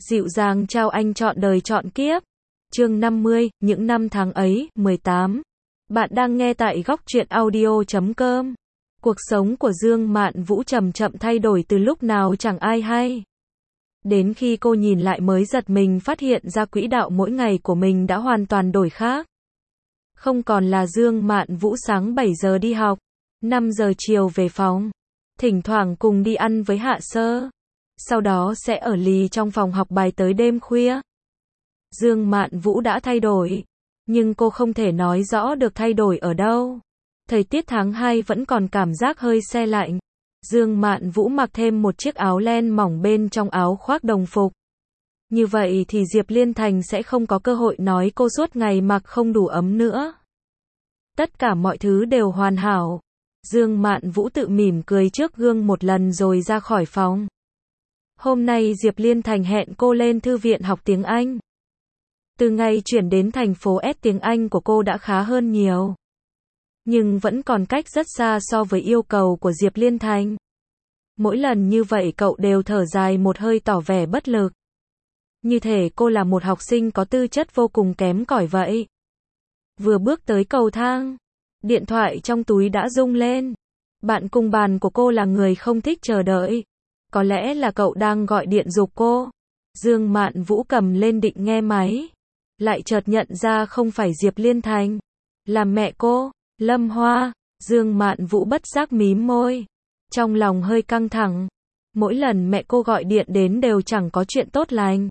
Dịu dàng trao anh trọn đời trọn kiếp. Chương 50, những năm tháng ấy, 18. Bạn đang nghe tại góc truyện audio.com. Cuộc sống của Dương Mạn Vũ chậm chậm thay đổi từ lúc nào chẳng ai hay. Đến khi cô nhìn lại mới giật mình phát hiện ra quỹ đạo mỗi ngày của mình đã hoàn toàn đổi khác. Không còn là Dương Mạn Vũ sáng 7 giờ đi học, 5 giờ chiều về phòng, thỉnh thoảng cùng đi ăn với Hạ Sơ. Sau đó sẽ ở lì trong phòng học bài tới đêm khuya. Dương Mạn Vũ đã thay đổi, nhưng cô không thể nói rõ được thay đổi ở đâu. Thời tiết tháng 2 vẫn còn cảm giác hơi se lạnh. Dương Mạn Vũ mặc thêm một chiếc áo len mỏng bên trong áo khoác đồng phục. Như vậy thì Diệp Liên Thành sẽ không có cơ hội nói cô suốt ngày mặc không đủ ấm nữa. Tất cả mọi thứ đều hoàn hảo. Dương Mạn Vũ tự mỉm cười trước gương một lần rồi ra khỏi phòng. Hôm nay Diệp Liên Thành hẹn cô lên thư viện học tiếng Anh. Từ ngày chuyển đến thành phố S, tiếng Anh của cô đã khá hơn nhiều. Nhưng vẫn còn cách rất xa so với yêu cầu của Diệp Liên Thành. Mỗi lần như vậy cậu đều thở dài một hơi tỏ vẻ bất lực. Như thể cô là một học sinh có tư chất vô cùng kém cỏi vậy. Vừa bước tới cầu thang, điện thoại trong túi đã rung lên. Bạn cùng bàn của cô là người không thích chờ đợi. Có lẽ là cậu đang gọi điện giục cô. Dương Mạn Vũ cầm lên định nghe máy. Lại chợt nhận ra không phải Diệp Liên Thành, là mẹ cô, Lâm Hoa. Dương Mạn Vũ bất giác mím môi. Trong lòng hơi căng thẳng. Mỗi lần mẹ cô gọi điện đến đều chẳng có chuyện tốt lành.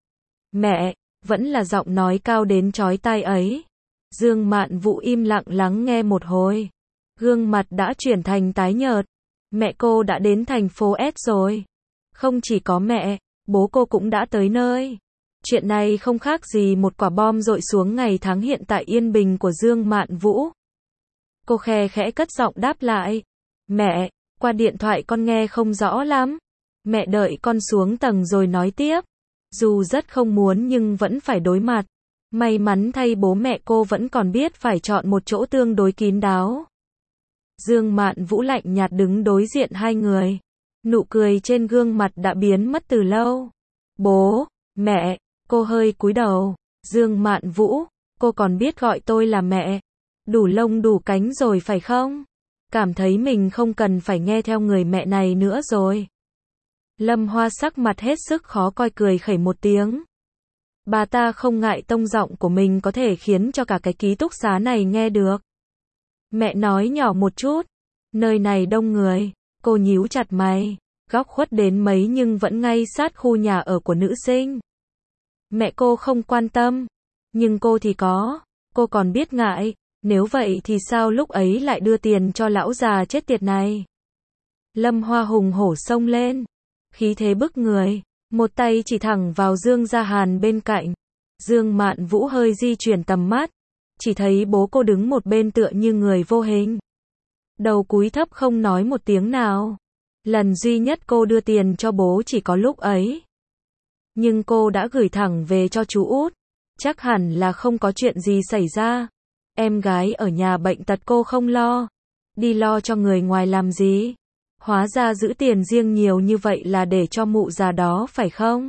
Mẹ, vẫn là giọng nói cao đến chói tai ấy. Dương Mạn Vũ im lặng lắng nghe một hồi. Gương mặt đã chuyển thành tái nhợt. Mẹ cô đã đến thành phố S rồi. Không chỉ có mẹ, bố cô cũng đã tới nơi. Chuyện này không khác gì một quả bom dội xuống ngày tháng hiện tại yên bình của Dương Mạn Vũ. Cô khe khẽ cất giọng đáp lại. Mẹ, qua điện thoại con nghe không rõ lắm. Mẹ đợi con xuống tầng rồi nói tiếp. Dù rất không muốn nhưng vẫn phải đối mặt. May mắn thay bố mẹ cô vẫn còn biết phải chọn một chỗ tương đối kín đáo. Dương Mạn Vũ lạnh nhạt đứng đối diện hai người. Nụ cười trên gương mặt đã biến mất từ lâu. Bố, mẹ, cô hơi cúi đầu. Dương Mạn Vũ, cô còn biết gọi tôi là mẹ. Đủ lông đủ cánh rồi phải không? Cảm thấy mình không cần phải nghe theo người mẹ này nữa rồi. Lâm Hoa sắc mặt hết sức khó coi cười khẩy một tiếng. Bà ta không ngại tông giọng của mình có thể khiến cho cả cái ký túc xá này nghe được. Mẹ nói nhỏ một chút. Nơi này đông người. Cô nhíu chặt mày. Góc khuất đến mấy nhưng vẫn ngay sát khu nhà ở của nữ sinh. Mẹ cô không quan tâm. Nhưng cô thì có. Cô còn biết ngại. Nếu vậy thì sao lúc ấy lại đưa tiền cho lão già chết tiệt này? Lâm Hoa hùng hổ xông lên. Khí thế bức người. Một tay chỉ thẳng vào Dương Gia Hàn bên cạnh. Dương Mạn Vũ hơi di chuyển tầm mắt. Chỉ thấy bố cô đứng một bên tựa như người vô hình. Đầu cúi thấp không nói một tiếng nào. Lần duy nhất cô đưa tiền cho bố chỉ có lúc ấy. Nhưng cô đã gửi thẳng về cho chú út. Chắc hẳn là không có chuyện gì xảy ra. Em gái ở nhà bệnh tật cô không lo. Đi lo cho người ngoài làm gì? Hóa ra giữ tiền riêng nhiều như vậy là để cho mụ già đó phải không?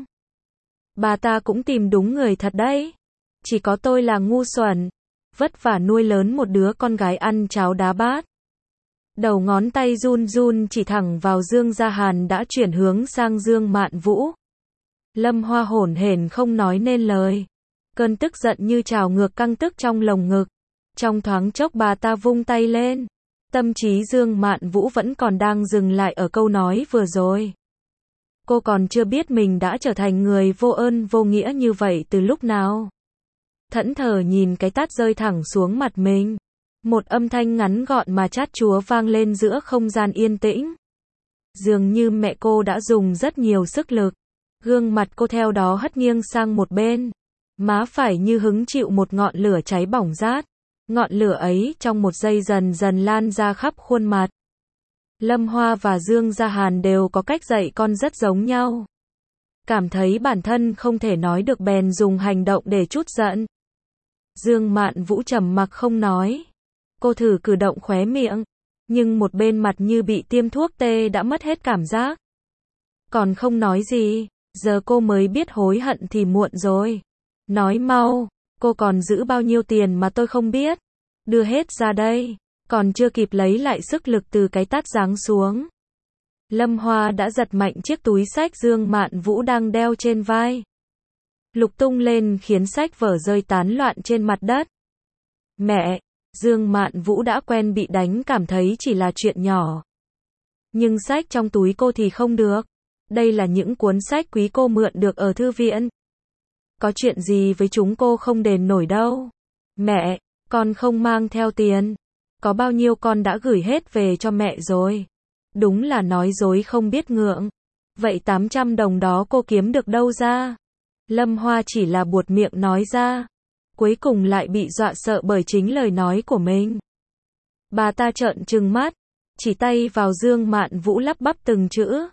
Bà ta cũng tìm đúng người thật đấy. Chỉ có tôi là ngu xuẩn. Vất vả nuôi lớn một đứa con gái ăn cháo đá bát. Đầu ngón tay run run chỉ thẳng vào Dương Gia Hàn đã chuyển hướng sang Dương Mạn Vũ. Lâm Hoa hổn hển không nói nên lời. Cơn tức giận như trào ngược căng tức trong lồng ngực. Trong thoáng chốc bà ta vung tay lên. Tâm trí Dương Mạn Vũ vẫn còn đang dừng lại ở câu nói vừa rồi. Cô còn chưa biết mình đã trở thành người vô ơn vô nghĩa như vậy từ lúc nào. Thẫn thờ nhìn cái tát rơi thẳng xuống mặt mình. Một âm thanh ngắn gọn mà chát chúa vang lên giữa không gian yên tĩnh. Dường như mẹ cô đã dùng rất nhiều sức lực. Gương mặt cô theo đó hất nghiêng sang một bên. Má phải như hứng chịu một ngọn lửa cháy bỏng rát. Ngọn lửa ấy trong một giây dần dần lan ra khắp khuôn mặt. Lâm Hoa và Dương Gia Hàn đều có cách dạy con rất giống nhau. Cảm thấy bản thân không thể nói được bèn dùng hành động để trút giận. Dương Mạn Vũ trầm mặc không nói. Cô thử cử động khóe miệng. Nhưng một bên mặt như bị tiêm thuốc tê đã mất hết cảm giác. Còn không nói gì. Giờ cô mới biết hối hận thì muộn rồi. Nói mau, cô còn giữ bao nhiêu tiền mà tôi không biết. Đưa hết ra đây. Còn chưa kịp lấy lại sức lực từ cái tát giáng xuống. Lâm Hoa đã giật mạnh chiếc túi xách Dương Mạn Vũ đang đeo trên vai. Lục tung lên khiến sách vở rơi tán loạn trên mặt đất. Mẹ, Dương Mạn Vũ đã quen bị đánh cảm thấy chỉ là chuyện nhỏ. Nhưng sách trong túi cô thì không được. Đây là những cuốn sách quý cô mượn được ở thư viện. Có chuyện gì với chúng cô không đền nổi đâu. Mẹ, con không mang theo tiền. Có bao nhiêu con đã gửi hết về cho mẹ rồi. Đúng là nói dối không biết ngượng. Vậy 800 đồng đó cô kiếm được đâu ra? Lâm Hoa chỉ là buột miệng nói ra. Cuối cùng lại bị dọa sợ bởi chính lời nói của mình. Bà ta trợn trừng mắt, chỉ tay vào Dương Mạn Vũ lắp bắp từng chữ.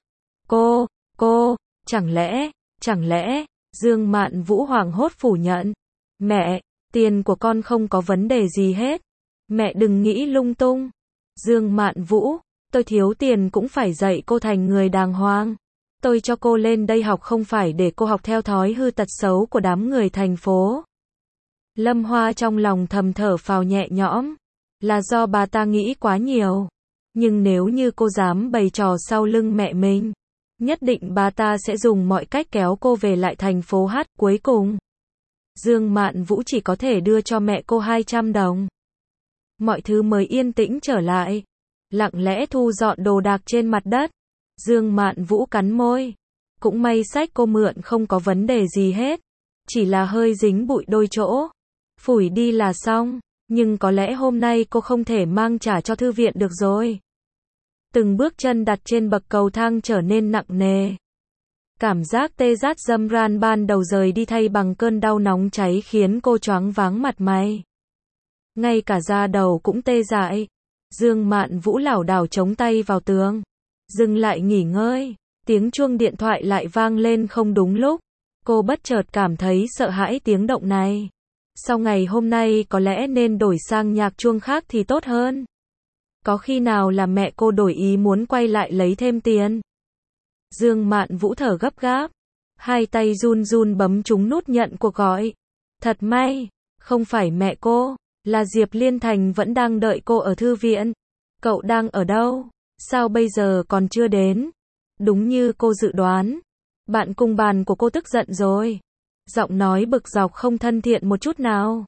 Cô, chẳng lẽ, Dương Mạn Vũ hoảng hốt phủ nhận. Mẹ, tiền của con không có vấn đề gì hết. Mẹ đừng nghĩ lung tung. Dương Mạn Vũ, tôi thiếu tiền cũng phải dạy cô thành người đàng hoàng. Tôi cho cô lên đây học không phải để cô học theo thói hư tật xấu của đám người thành phố. Lâm Hoa trong lòng thầm thở phào nhẹ nhõm. Là do bà ta nghĩ quá nhiều. Nhưng nếu như cô dám bày trò sau lưng mẹ mình, nhất định bà ta sẽ dùng mọi cách kéo cô về lại thành phố hát. Cuối cùng, Dương Mạn Vũ chỉ có thể đưa cho mẹ cô 200 đồng. Mọi thứ mới yên tĩnh trở lại. Lặng lẽ thu dọn đồ đạc trên mặt đất. Dương Mạn Vũ cắn môi. Cũng may sách cô mượn không có vấn đề gì hết. Chỉ là hơi dính bụi đôi chỗ. Phủi đi là xong. Nhưng có lẽ hôm nay cô không thể mang trả cho thư viện được rồi. Từng bước chân đặt trên bậc cầu thang trở nên nặng nề. Cảm giác tê rát dâm ran ban đầu rời đi thay bằng cơn đau nóng cháy khiến cô choáng váng mặt mày. Ngay cả da đầu cũng tê dại. Dương Mạn Vũ lảo đảo chống tay vào tường. Dừng lại nghỉ ngơi. Tiếng chuông điện thoại lại vang lên không đúng lúc. Cô bất chợt cảm thấy sợ hãi tiếng động này. Sau ngày hôm nay có lẽ nên đổi sang nhạc chuông khác thì tốt hơn. Có khi nào là mẹ cô đổi ý muốn quay lại lấy thêm tiền? Dương Mạn Vũ thở gấp gáp. Hai tay run run bấm trúng nút nhận cuộc gọi. Thật may, không phải mẹ cô, là Diệp Liên Thành vẫn đang đợi cô ở thư viện. Cậu đang ở đâu? Sao bây giờ còn chưa đến? Đúng như cô dự đoán. Bạn cùng bàn của cô tức giận rồi. Giọng nói bực dọc không thân thiện một chút nào.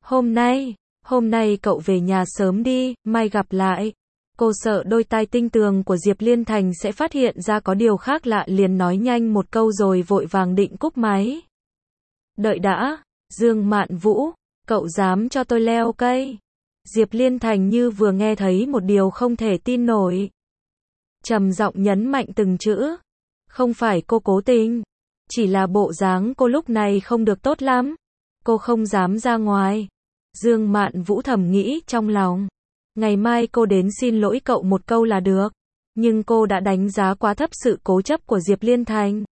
Hôm nay cậu về nhà sớm đi, mai gặp lại. Cô sợ đôi tai tinh tường của Diệp Liên Thành sẽ phát hiện ra có điều khác lạ liền nói nhanh một câu rồi vội vàng định cúp máy. Đợi đã, Dương Mạn Vũ, cậu dám cho tôi leo cây? Diệp Liên Thành như vừa nghe thấy một điều không thể tin nổi. Trầm giọng nhấn mạnh từng chữ. Không phải cô cố tình. Chỉ là bộ dáng cô lúc này không được tốt lắm. Cô không dám ra ngoài. Dương Mạn Vũ thầm nghĩ trong lòng. Ngày mai cô đến xin lỗi cậu một câu là được. Nhưng cô đã đánh giá quá thấp sự cố chấp của Diệp Liên Thành.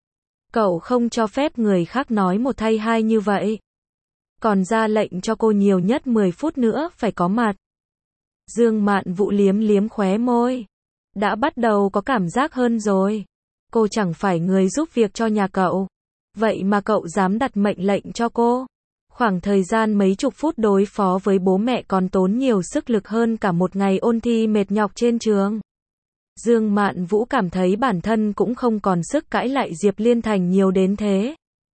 Cậu không cho phép người khác nói một thay hai như vậy. Còn ra lệnh cho cô nhiều nhất 10 phút nữa phải có mặt. Dương Mạn Vũ liếm liếm khóe môi. Đã bắt đầu có cảm giác hơn rồi. Cô chẳng phải người giúp việc cho nhà cậu. Vậy mà cậu dám đặt mệnh lệnh cho cô. Khoảng thời gian mấy chục phút đối phó với bố mẹ còn tốn nhiều sức lực hơn cả một ngày ôn thi mệt nhọc trên trường. Dương Mạn Vũ cảm thấy bản thân cũng không còn sức cãi lại Diệp Liên Thành nhiều đến thế.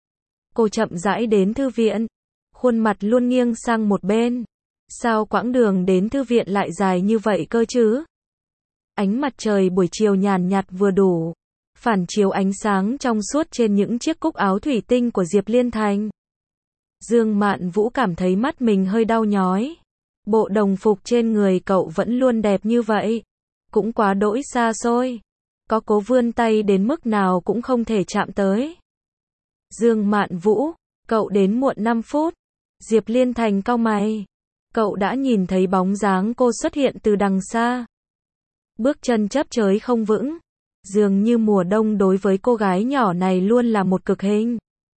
Cô chậm rãi đến thư viện. Khuôn mặt luôn nghiêng sang một bên. Sao quãng đường đến thư viện lại dài như vậy cơ chứ? Ánh mặt trời buổi chiều nhàn nhạt vừa đủ. Phản chiếu ánh sáng trong suốt trên những chiếc cúc áo thủy tinh của Diệp Liên Thành. Dương Mạn Vũ cảm thấy mắt mình hơi đau nhói. Bộ đồng phục trên người cậu vẫn luôn đẹp như vậy. Cũng quá đỗi xa xôi. Có cố vươn tay đến mức nào cũng không thể chạm tới. Dương Mạn Vũ, cậu đến muộn 5 phút. Diệp Liên Thành cau mày. Cậu đã nhìn thấy bóng dáng cô xuất hiện từ đằng xa. Bước chân chấp chới không vững. Dường như mùa đông đối với cô gái nhỏ này luôn là một cực hình.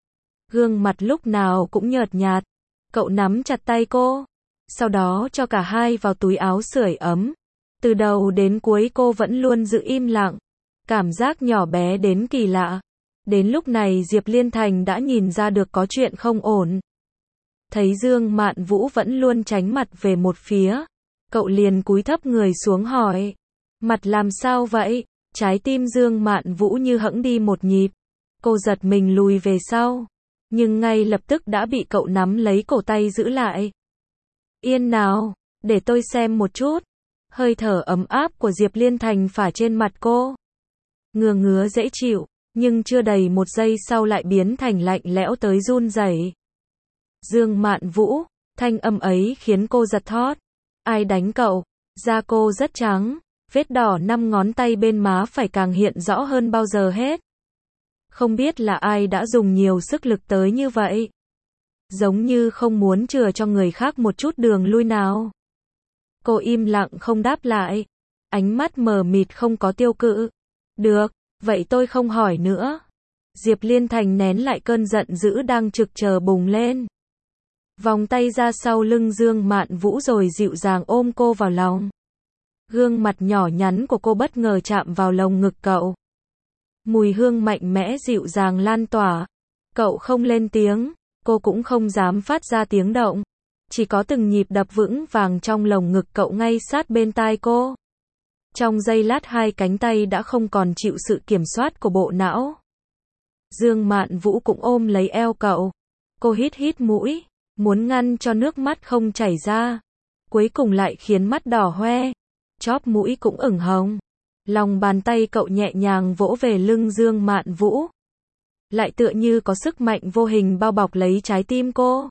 Gương mặt lúc nào cũng nhợt nhạt. Cậu nắm chặt tay cô. Sau đó cho cả hai vào túi áo sưởi ấm. Từ đầu đến cuối cô vẫn luôn giữ im lặng. Cảm giác nhỏ bé đến kỳ lạ. Đến lúc này Diệp Liên Thành đã nhìn ra được có chuyện không ổn. Thấy Dương Mạn Vũ vẫn luôn tránh mặt về một phía, cậu liền cúi thấp người xuống hỏi. Mặt làm sao vậy? Trái tim Dương Mạn Vũ như hẫng đi một nhịp. Cô giật mình lùi về sau, nhưng ngay lập tức đã bị cậu nắm lấy cổ tay giữ lại. Yên nào, để tôi xem một chút. Hơi thở ấm áp của Diệp Liên Thành phả trên mặt cô. Ngứa ngứa dễ chịu, nhưng chưa đầy một giây sau lại biến thành lạnh lẽo tới run rẩy. Dương Mạn Vũ, thanh âm ấy khiến cô giật thót. Ai đánh cậu? Da cô rất trắng, vết đỏ 5 ngón tay bên má phải càng hiện rõ hơn bao giờ hết. Không biết là ai đã dùng nhiều sức lực tới như vậy. Giống như không muốn chừa cho người khác một chút đường lui nào. Cô im lặng không đáp lại. Ánh mắt mờ mịt không có tiêu cự. Được, vậy tôi không hỏi nữa. Diệp Liên Thành nén lại cơn giận dữ đang trực chờ bùng lên. Vòng tay ra sau lưng Dương Mạn Vũ rồi dịu dàng ôm cô vào lòng. Gương mặt nhỏ nhắn của cô bất ngờ chạm vào lồng ngực cậu. Mùi hương mạnh mẽ dịu dàng lan tỏa. Cậu không lên tiếng, cô cũng không dám phát ra tiếng động. Chỉ có từng nhịp đập vững vàng trong lồng ngực cậu ngay sát bên tai cô. Trong giây lát hai cánh tay đã không còn chịu sự kiểm soát của bộ não. Dương Mạn Vũ cũng ôm lấy eo cậu. Cô hít hít mũi, muốn ngăn cho nước mắt không chảy ra. Cuối cùng lại khiến mắt đỏ hoe, chóp mũi cũng ửng hồng. Lòng bàn tay cậu nhẹ nhàng vỗ về lưng Dương Mạn Vũ. Lại tựa như có sức mạnh vô hình bao bọc lấy trái tim cô.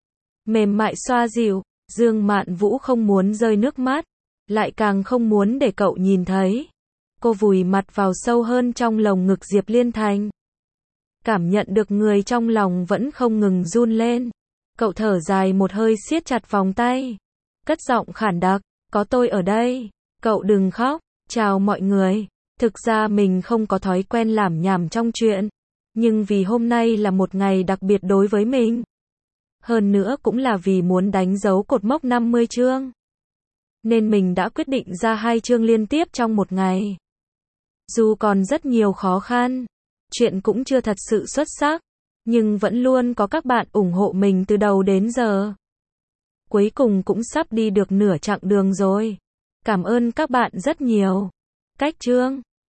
Mềm mại xoa dịu, Dương Mạn Vũ không muốn rơi nước mắt, lại càng không muốn để cậu nhìn thấy. Cô vùi mặt vào sâu hơn trong lồng ngực Diệp Liên Thành. Cảm nhận được người trong lòng vẫn không ngừng run lên. Cậu thở dài một hơi siết chặt vòng tay. Cất giọng khản đặc, có tôi ở đây. Cậu đừng khóc. Chào mọi người. Thực ra mình không có thói quen lảm nhảm trong chuyện. Nhưng vì hôm nay là một ngày đặc biệt đối với mình. Hơn nữa cũng là vì muốn đánh dấu cột mốc 50 chương. Nên mình đã quyết định ra 2 chương liên tiếp trong một ngày. Dù còn rất nhiều khó khăn, chuyện cũng chưa thật sự xuất sắc, nhưng vẫn luôn có các bạn ủng hộ mình từ đầu đến giờ. Cuối cùng cũng sắp đi được nửa chặng đường rồi. Cảm ơn các bạn rất nhiều. Cách chương